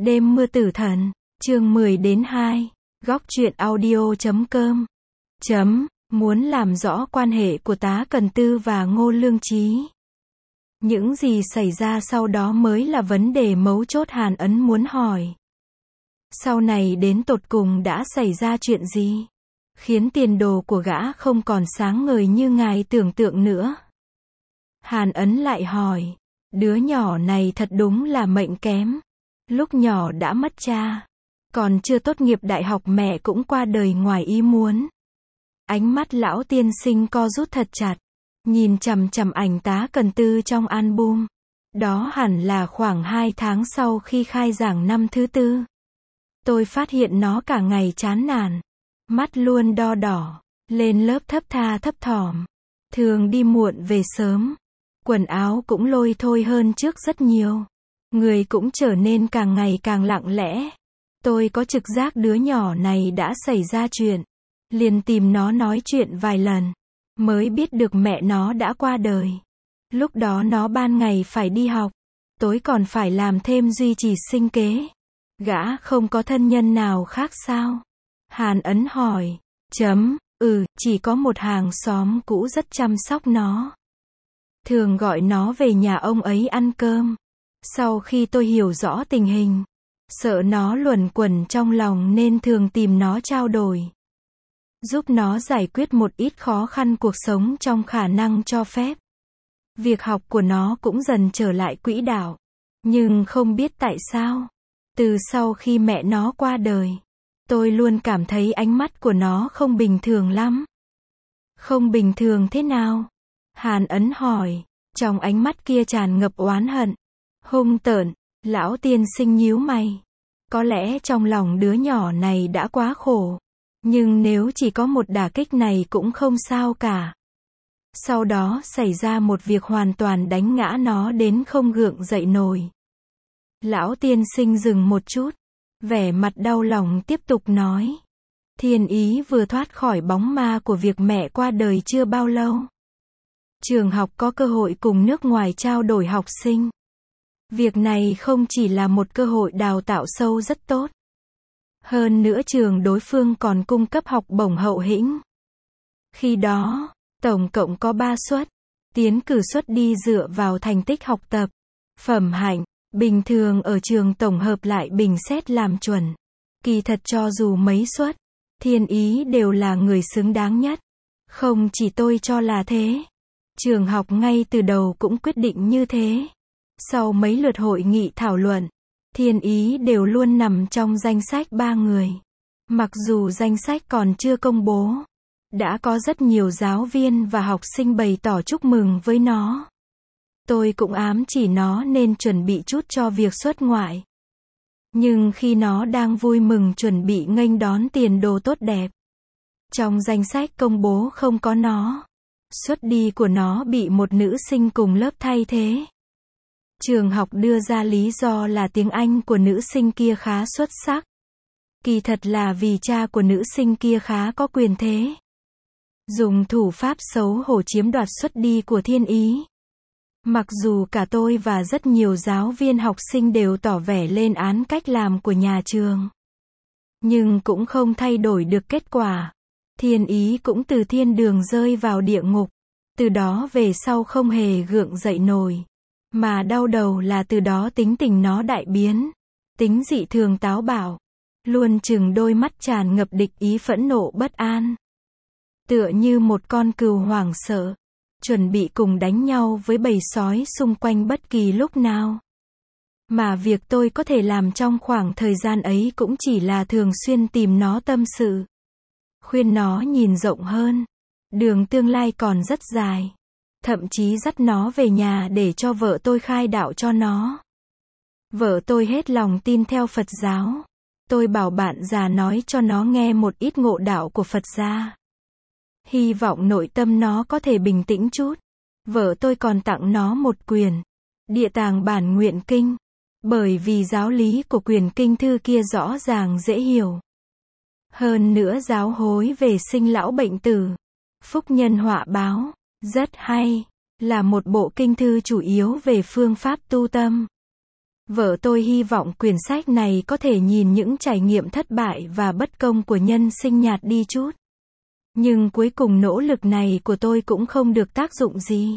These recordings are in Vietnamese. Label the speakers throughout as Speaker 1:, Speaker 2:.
Speaker 1: Đêm mưa tử thần, chương 10 đến 2, góc truyện audio.com. Muốn làm rõ quan hệ của Tá Cần Tư và Ngô Lương Chí. Những gì xảy ra sau đó mới là vấn đề mấu chốt Hàn Ấn muốn hỏi. Sau này đến tột cùng đã xảy ra chuyện gì? Khiến tiền đồ của gã không còn sáng ngời như ngài tưởng tượng nữa. Hàn Ấn lại hỏi, đứa nhỏ này thật đúng là mệnh kém. Lúc nhỏ đã mất cha. Còn chưa tốt nghiệp đại học mẹ cũng qua đời ngoài ý muốn. Ánh mắt lão tiên sinh co rút thật chặt. Nhìn chằm chằm ảnh Tá Cần Tư trong album. Đó hẳn là khoảng 2 tháng sau khi khai giảng năm thứ tư. Tôi phát hiện nó cả ngày chán nản. Mắt luôn đo đỏ. Lên lớp thấp tha thấp thỏm. Thường đi muộn về sớm. Quần áo cũng lôi thôi hơn trước rất nhiều. Người cũng trở nên càng ngày càng lặng lẽ. Tôi có trực giác đứa nhỏ này đã xảy ra chuyện. Liền tìm nó nói chuyện vài lần. Mới biết được mẹ nó đã qua đời. Lúc đó nó ban ngày phải đi học. Tối còn phải làm thêm duy trì sinh kế. Gã không có thân nhân nào khác sao? Hàn Ấn hỏi. Chỉ có một hàng xóm cũ rất chăm sóc nó. Thường gọi nó về nhà ông ấy ăn cơm. Sau khi tôi hiểu rõ tình hình, sợ nó luẩn quẩn trong lòng nên thường tìm nó trao đổi. Giúp nó giải quyết một ít khó khăn cuộc sống trong khả năng cho phép. Việc học của nó cũng dần trở lại quỹ đạo. Nhưng không biết tại sao, từ sau khi mẹ nó qua đời, tôi luôn cảm thấy ánh mắt của nó không bình thường lắm. Không bình thường thế nào? Hàn Ấn hỏi, trong ánh mắt kia tràn ngập oán hận. Hung tợn, lão tiên sinh nhíu mày. Có lẽ trong lòng đứa nhỏ này đã quá khổ. Nhưng nếu chỉ có một đả kích này cũng không sao cả. Sau đó xảy ra một việc hoàn toàn đánh ngã nó đến không gượng dậy nổi. Lão tiên sinh dừng một chút. Vẻ mặt đau lòng tiếp tục nói. Thiên Ý vừa thoát khỏi bóng ma của việc mẹ qua đời chưa bao lâu. Trường học có cơ hội cùng nước ngoài trao đổi học sinh. Việc này không chỉ là một cơ hội đào tạo sâu rất tốt. Hơn nữa trường đối phương còn cung cấp học bổng hậu hĩnh. Khi đó, tổng cộng có 3 suất. Tiến cử suất đi dựa vào thành tích học tập, phẩm hạnh, bình thường ở trường tổng hợp lại bình xét làm chuẩn. Kỳ thật cho dù mấy suất, Thiên Ý đều là người xứng đáng nhất. Không chỉ tôi cho là thế. Trường học ngay từ đầu cũng quyết định như thế. Sau mấy lượt hội nghị thảo luận, Thiên Ý đều luôn nằm trong danh sách 3 người. Mặc dù danh sách còn chưa công bố, đã có rất nhiều giáo viên và học sinh bày tỏ chúc mừng với nó. Tôi cũng ám chỉ nó nên chuẩn bị chút cho việc xuất ngoại. Nhưng khi nó đang vui mừng chuẩn bị nghênh đón tiền đồ tốt đẹp, trong danh sách công bố không có nó. Suất đi của nó bị một nữ sinh cùng lớp thay thế. Trường học đưa ra lý do là tiếng Anh của nữ sinh kia khá xuất sắc. Kỳ thật là vì cha của nữ sinh kia khá có quyền thế. Dùng thủ pháp xấu hổ chiếm đoạt suất đi của Thiên Ý. Mặc dù cả tôi và rất nhiều giáo viên học sinh đều tỏ vẻ lên án cách làm của nhà trường. Nhưng cũng không thay đổi được kết quả. Thiên Ý cũng từ thiên đường rơi vào địa ngục. Từ đó về sau không hề gượng dậy nổi. Mà đau đầu là từ đó tính tình nó đại biến. Tính dị thường táo bạo. Luôn chừng đôi mắt tràn ngập địch ý phẫn nộ bất an. Tựa như một con cừu hoảng sợ. Chuẩn bị cùng đánh nhau với bầy sói xung quanh bất kỳ lúc nào. Mà việc tôi có thể làm trong khoảng thời gian ấy cũng chỉ là thường xuyên tìm nó tâm sự. Khuyên nó nhìn rộng hơn. Đường tương lai còn rất dài. Thậm chí dắt nó về nhà để cho vợ tôi khai đạo cho nó. Vợ tôi hết lòng tin theo Phật giáo. Tôi bảo bạn già nói cho nó nghe một ít ngộ đạo của Phật gia. Hy vọng nội tâm nó có thể bình tĩnh chút. Vợ tôi còn tặng nó một quyển Địa Tàng Bản Nguyện Kinh. Bởi vì giáo lý của quyển kinh thư kia rõ ràng dễ hiểu. Hơn nữa giáo hối về sinh lão bệnh tử, phúc nhân họa báo, rất hay. Là một bộ kinh thư chủ yếu về phương pháp tu tâm. Vợ tôi hy vọng quyển sách này có thể nhìn những trải nghiệm thất bại và bất công của nhân sinh nhạt đi chút. Nhưng cuối cùng nỗ lực này của tôi cũng không được tác dụng gì.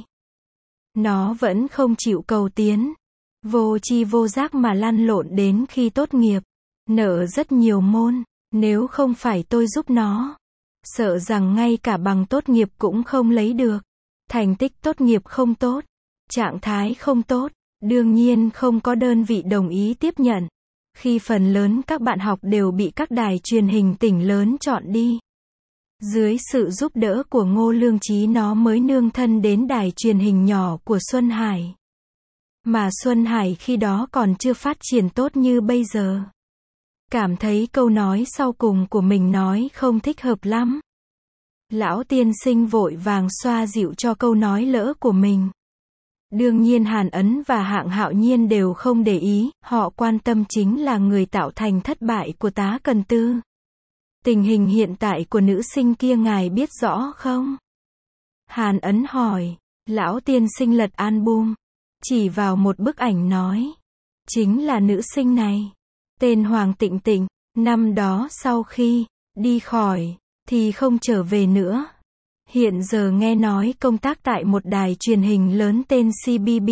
Speaker 1: Nó vẫn không chịu cầu tiến. Vô tri vô giác mà lăn lộn đến khi tốt nghiệp. Nợ rất nhiều môn. Nếu không phải tôi giúp nó, sợ rằng ngay cả bằng tốt nghiệp cũng không lấy được. Thành tích tốt nghiệp không tốt. Trạng thái không tốt. Đương nhiên không có đơn vị đồng ý tiếp nhận. Khi phần lớn các bạn học đều bị các đài truyền hình tỉnh lớn chọn đi. Dưới sự giúp đỡ của Ngô Lương Chí nó mới nương thân đến đài truyền hình nhỏ của Xuân Hải. Mà Xuân Hải khi đó còn chưa phát triển tốt như bây giờ. Cảm thấy câu nói sau cùng của mình nói không thích hợp lắm. Lão tiên sinh vội vàng xoa dịu cho câu nói lỡ của mình. Đương nhiên Hàn Ấn và Hạng Hạo Nhiên đều không để ý, họ quan tâm chính là người tạo thành thất bại của Tá Cần Tư. Tình hình hiện tại của nữ sinh kia ngài biết rõ không? Hàn Ấn hỏi. Lão tiên sinh lật album, chỉ vào một bức ảnh nói. Chính là nữ sinh này. Tên Hoàng Tịnh Tịnh, năm đó sau khi đi khỏi, thì không trở về nữa. Hiện giờ nghe nói công tác tại một đài truyền hình lớn tên CBB.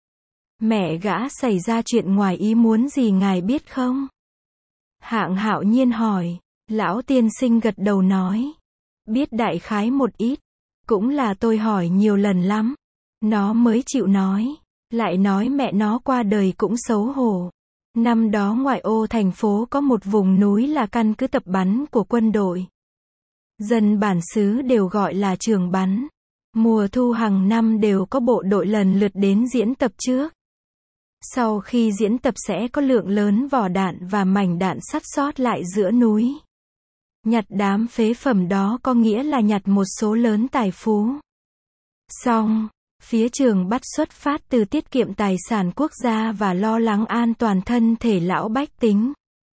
Speaker 1: Mẹ gã xảy ra chuyện ngoài ý muốn gì ngài biết không? Hạng Hạo Nhiên hỏi. Lão tiên sinh gật đầu nói. Biết đại khái một ít. Cũng là tôi hỏi nhiều lần lắm. Nó mới chịu nói. Lại nói mẹ nó qua đời cũng xấu hổ. Năm đó ngoại ô thành phố có một vùng núi là căn cứ tập bắn của quân đội. Dân bản xứ đều gọi là trường bắn. Mùa thu hàng năm đều có bộ đội lần lượt đến diễn tập trước. Sau khi diễn tập sẽ có lượng lớn vỏ đạn và mảnh đạn sắt sót lại giữa núi. Nhặt đám phế phẩm đó có nghĩa là nhặt một số lớn tài phú. Xong, phía trường bắt xuất phát từ tiết kiệm tài sản quốc gia và lo lắng an toàn thân thể lão bách tính.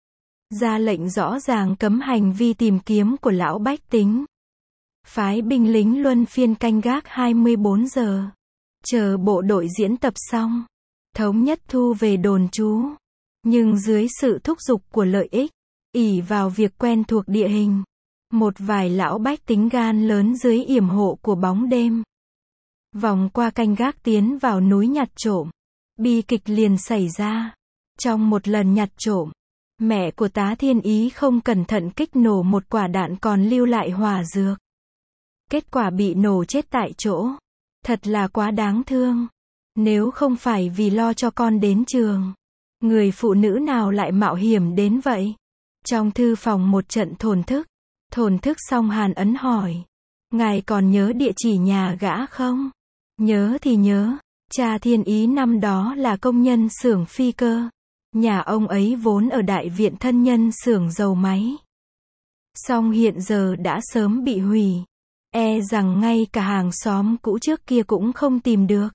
Speaker 1: Ra lệnh rõ ràng cấm hành vi tìm kiếm của lão bách tính. Phái binh lính luân phiên canh gác 24 giờ. Chờ bộ đội diễn tập xong. Thống nhất thu về đồn trú. Nhưng dưới sự thúc giục của lợi ích, ỷ vào việc quen thuộc địa hình, một vài lão bách tính gan lớn dưới yểm hộ của bóng đêm. Vòng qua canh gác tiến vào núi nhặt trộm. Bi kịch liền xảy ra. Trong một lần nhặt trộm, mẹ của Tá Thiên Ý không cẩn thận kích nổ một quả đạn còn lưu lại hỏa dược. Kết quả bị nổ chết tại chỗ. Thật là quá đáng thương. Nếu không phải vì lo cho con đến trường, người phụ nữ nào lại mạo hiểm đến vậy? Trong thư phòng một trận thổn thức. Thổn thức xong Hàn Ấn hỏi. Ngài còn nhớ địa chỉ nhà gã không? Nhớ thì nhớ. Cha Thiên Ý năm đó là công nhân xưởng phi cơ. Nhà ông ấy vốn ở đại viện thân nhân xưởng dầu máy. Song hiện giờ đã sớm bị hủy. E rằng ngay cả hàng xóm cũ trước kia cũng không tìm được.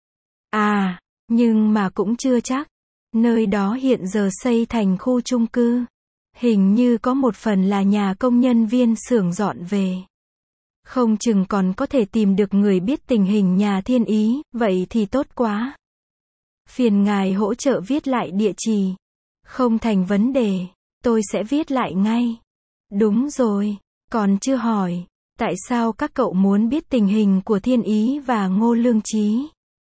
Speaker 1: À, nhưng mà cũng chưa chắc. Nơi đó hiện giờ xây thành khu chung cư. Hình như có một phần là nhà công nhân viên xưởng dọn về. Không chừng còn có thể tìm được người biết tình hình nhà Thiên Ý, vậy thì tốt quá. Phiền ngài hỗ trợ viết lại địa chỉ. Không thành vấn đề, tôi sẽ viết lại ngay. Đúng rồi, còn chưa hỏi, tại sao các cậu muốn biết tình hình của Thiên Ý và Ngô Lương Chí?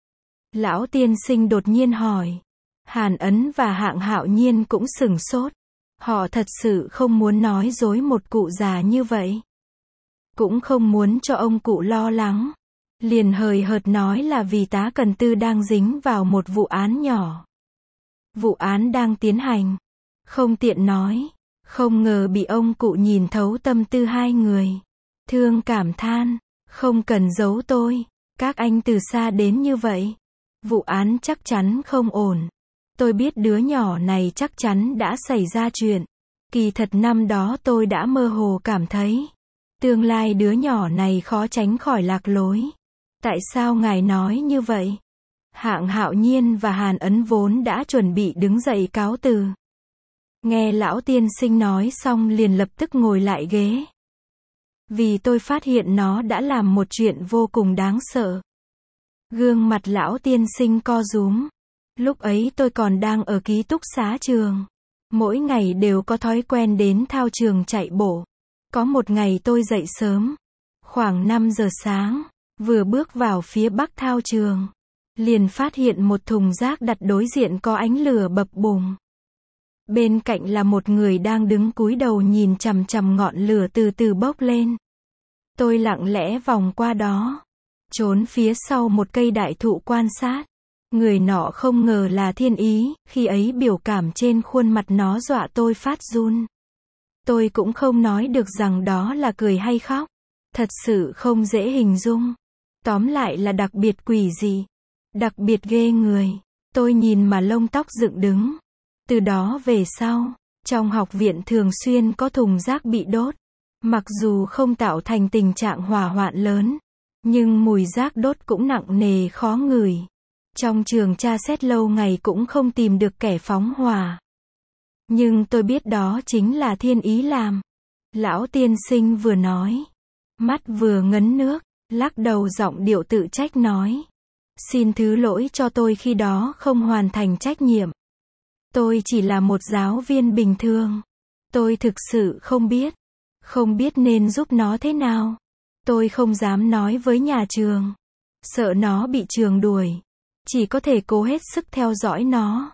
Speaker 1: Lão tiên sinh đột nhiên hỏi. Hàn Ấn và Hạng Hạo Nhiên cũng sửng sốt. Họ thật sự không muốn nói dối một cụ già như vậy. Cũng không muốn cho ông cụ lo lắng. Liền hời hợt nói là vì Tá Cần Tư đang dính vào một vụ án nhỏ. Vụ án đang tiến hành. Không tiện nói. Không ngờ bị ông cụ nhìn thấu tâm tư hai người. Thương cảm than. Không cần giấu tôi. Các anh từ xa đến như vậy. Vụ án chắc chắn không ổn. Tôi biết đứa nhỏ này chắc chắn đã xảy ra chuyện. Kỳ thật năm đó tôi đã mơ hồ cảm thấy. Tương lai đứa nhỏ này khó tránh khỏi lạc lối. Tại sao ngài nói như vậy? Hạng Hạo Nhiên và Hàn Ấn vốn đã chuẩn bị đứng dậy cáo từ. Nghe lão tiên sinh nói xong liền lập tức ngồi lại ghế. Vì tôi phát hiện nó đã làm một chuyện vô cùng đáng sợ. Gương mặt lão tiên sinh co rúm. Lúc ấy tôi còn đang ở ký túc xá trường. Mỗi ngày đều có thói quen đến thao trường chạy bộ. Có một ngày tôi dậy sớm, khoảng 5 giờ sáng, vừa bước vào phía bắc thao trường, liền phát hiện một thùng rác đặt đối diện có ánh lửa bập bùng. Bên cạnh là một người đang đứng cúi đầu nhìn chằm chằm ngọn lửa từ từ bốc lên. Tôi lặng lẽ vòng qua đó, trốn phía sau một cây đại thụ quan sát. Người nọ không ngờ là Thiên Ý, khi ấy biểu cảm trên khuôn mặt nó dọa tôi phát run. Tôi cũng không nói được rằng đó là cười hay khóc. Thật sự không dễ hình dung. Tóm lại là đặc biệt quỷ dị, đặc biệt ghê người. Tôi nhìn mà lông tóc dựng đứng. Từ đó về sau, trong học viện thường xuyên có thùng rác bị đốt. Mặc dù không tạo thành tình trạng hỏa hoạn lớn, nhưng mùi rác đốt cũng nặng nề khó ngửi. Trong trường tra xét lâu ngày cũng không tìm được kẻ phóng hỏa. Nhưng tôi biết đó chính là Thiên Ý làm. Lão tiên sinh vừa nói, mắt vừa ngấn nước, lắc đầu giọng điệu tự trách nói. Xin thứ lỗi cho tôi khi đó không hoàn thành trách nhiệm. Tôi chỉ là một giáo viên bình thường. Tôi thực sự không biết nên giúp nó thế nào. Tôi không dám nói với nhà trường. Sợ nó bị trường đuổi. Chỉ có thể cố hết sức theo dõi nó.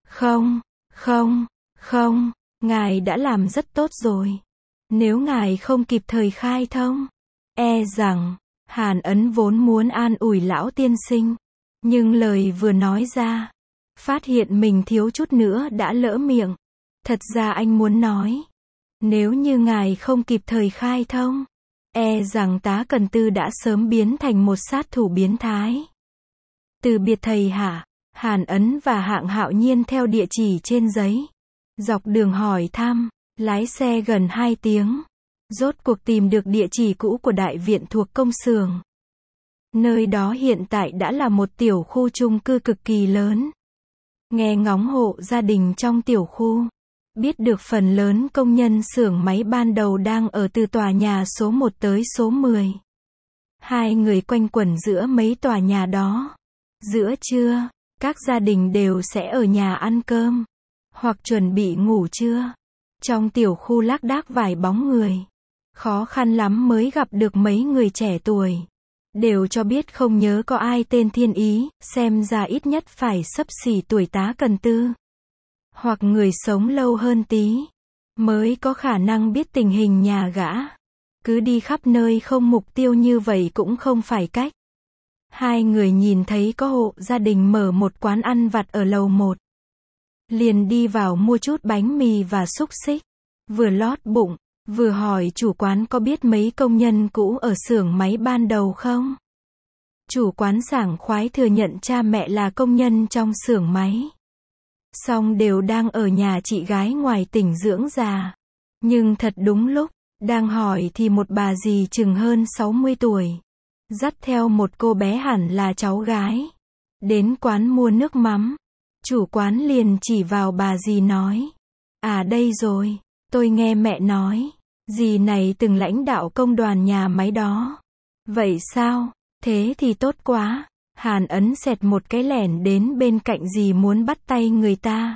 Speaker 1: Không, ngài đã làm rất tốt rồi. Nếu ngài không kịp thời khai thông, e rằng, Hàn Ấn vốn muốn an ủi lão tiên sinh. Nhưng lời vừa nói ra, phát hiện mình thiếu chút nữa đã lỡ miệng. Thật ra anh muốn nói, nếu như ngài không kịp thời khai thông, e rằng tá Cần Tư đã sớm biến thành một sát thủ biến thái. Từ biệt thầy hả? Hàn Ấn và Hạng Hạo Nhiên theo địa chỉ trên giấy. Dọc đường hỏi thăm, lái xe gần 2 tiếng. Rốt cuộc tìm được địa chỉ cũ của đại viện thuộc công xưởng. Nơi đó hiện tại đã là một tiểu khu chung cư cực kỳ lớn. Nghe ngóng hộ gia đình trong tiểu khu, biết được phần lớn công nhân xưởng máy ban đầu đang ở từ tòa nhà số 1 tới số 10. Hai người quanh quẩn giữa mấy tòa nhà đó. Giữa trưa, các gia đình đều sẽ ở nhà ăn cơm, hoặc chuẩn bị ngủ trưa. Trong tiểu khu lác đác vài bóng người. Khó khăn lắm mới gặp được mấy người trẻ tuổi. Đều cho biết không nhớ có ai tên Thiên Ý, xem ra ít nhất phải xấp xỉ tuổi tá Cần Tư. Hoặc người sống lâu hơn tí, mới có khả năng biết tình hình nhà gã. Cứ đi khắp nơi không mục tiêu như vậy cũng không phải cách. Hai người nhìn thấy có hộ gia đình mở một quán ăn vặt ở lầu 1. Liền đi vào mua chút bánh mì và xúc xích. Vừa lót bụng, vừa hỏi chủ quán có biết mấy công nhân cũ ở xưởng máy ban đầu không? Chủ quán sảng khoái thừa nhận cha mẹ là công nhân trong xưởng máy. Song đều đang ở nhà chị gái ngoài tỉnh dưỡng già. Nhưng thật đúng lúc, đang hỏi thì một bà dì chừng hơn 60 tuổi. Dắt theo một cô bé hẳn là cháu gái. Đến quán mua nước mắm. Chủ quán liền chỉ vào bà dì nói. À đây rồi, tôi nghe mẹ nói. Dì này từng lãnh đạo công đoàn nhà máy đó. Vậy sao? Thế thì tốt quá. Hàn Ấn xẹt một cái lẻn đến bên cạnh dì muốn bắt tay người ta.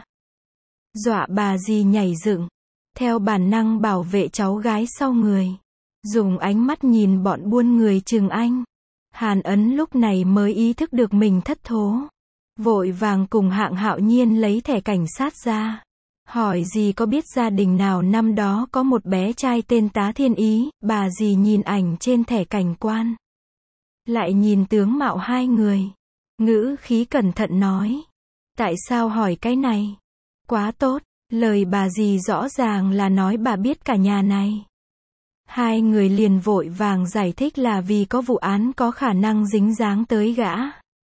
Speaker 1: Dọa bà dì nhảy dựng. Theo bản năng bảo vệ cháu gái sau người. Dùng ánh mắt nhìn bọn buôn người chừng anh. Hàn Ấn lúc này mới ý thức được mình thất thố. Vội vàng cùng Hạng Hạo Nhiên lấy thẻ cảnh sát ra. Hỏi dì có biết gia đình nào năm đó có một bé trai tên tá Thiên Ý. Bà dì nhìn ảnh trên thẻ cảnh quan. Lại nhìn tướng mạo hai người. Ngữ khí cẩn thận nói. Tại sao hỏi cái này? Quá tốt, lời bà dì rõ ràng là nói bà biết cả nhà này. Hai người liền vội vàng giải thích là vì có vụ án có khả năng dính dáng tới gã.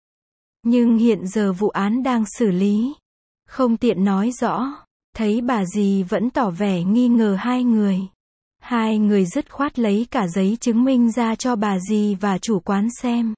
Speaker 1: Nhưng hiện giờ vụ án đang xử lý. Không tiện nói rõ. Thấy bà dì vẫn tỏ vẻ nghi ngờ hai người. Hai người dứt khoát lấy cả giấy chứng minh ra cho bà dì và chủ quán xem.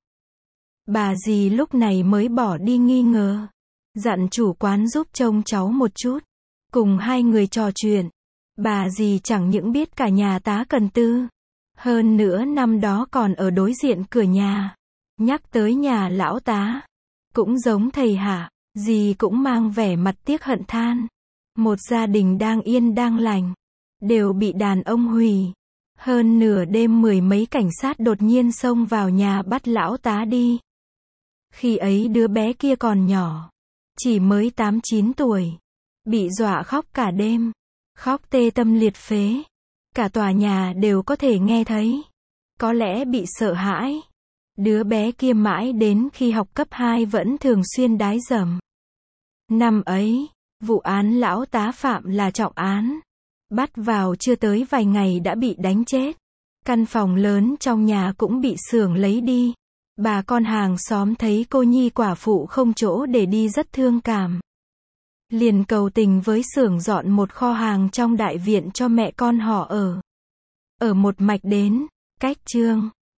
Speaker 1: Bà dì lúc này mới bỏ đi nghi ngờ. Dặn chủ quán giúp trông cháu một chút. Cùng hai người trò chuyện. Bà dì chẳng những biết cả nhà tá Cần Tư. Hơn nữa năm đó còn ở đối diện cửa nhà. Nhắc tới nhà lão tá. Cũng giống thầy hả? Dì cũng mang vẻ mặt tiếc hận than. Một gia đình đang yên đang lành, đều bị đàn ông hủy. Hơn nửa đêm 10 mấy cảnh sát đột nhiên xông vào nhà bắt lão tá đi. Khi ấy đứa bé kia còn nhỏ, chỉ mới 8-9 tuổi. Bị dọa khóc cả đêm, khóc tê tâm liệt phế. Cả tòa nhà đều có thể nghe thấy. Có lẽ bị sợ hãi. Đứa bé kia mãi đến khi học cấp 2 vẫn thường xuyên đái dầm. Năm ấy, vụ án lão tá phạm là trọng án. Bắt vào chưa tới vài ngày đã bị đánh chết. Căn phòng lớn trong nhà cũng bị xưởng lấy đi. Bà con hàng xóm thấy cô nhi quả phụ không chỗ để đi rất thương cảm. Liền cầu tình với xưởng dọn một kho hàng trong đại viện cho mẹ con họ ở. Ở một mạch đến, cách Chương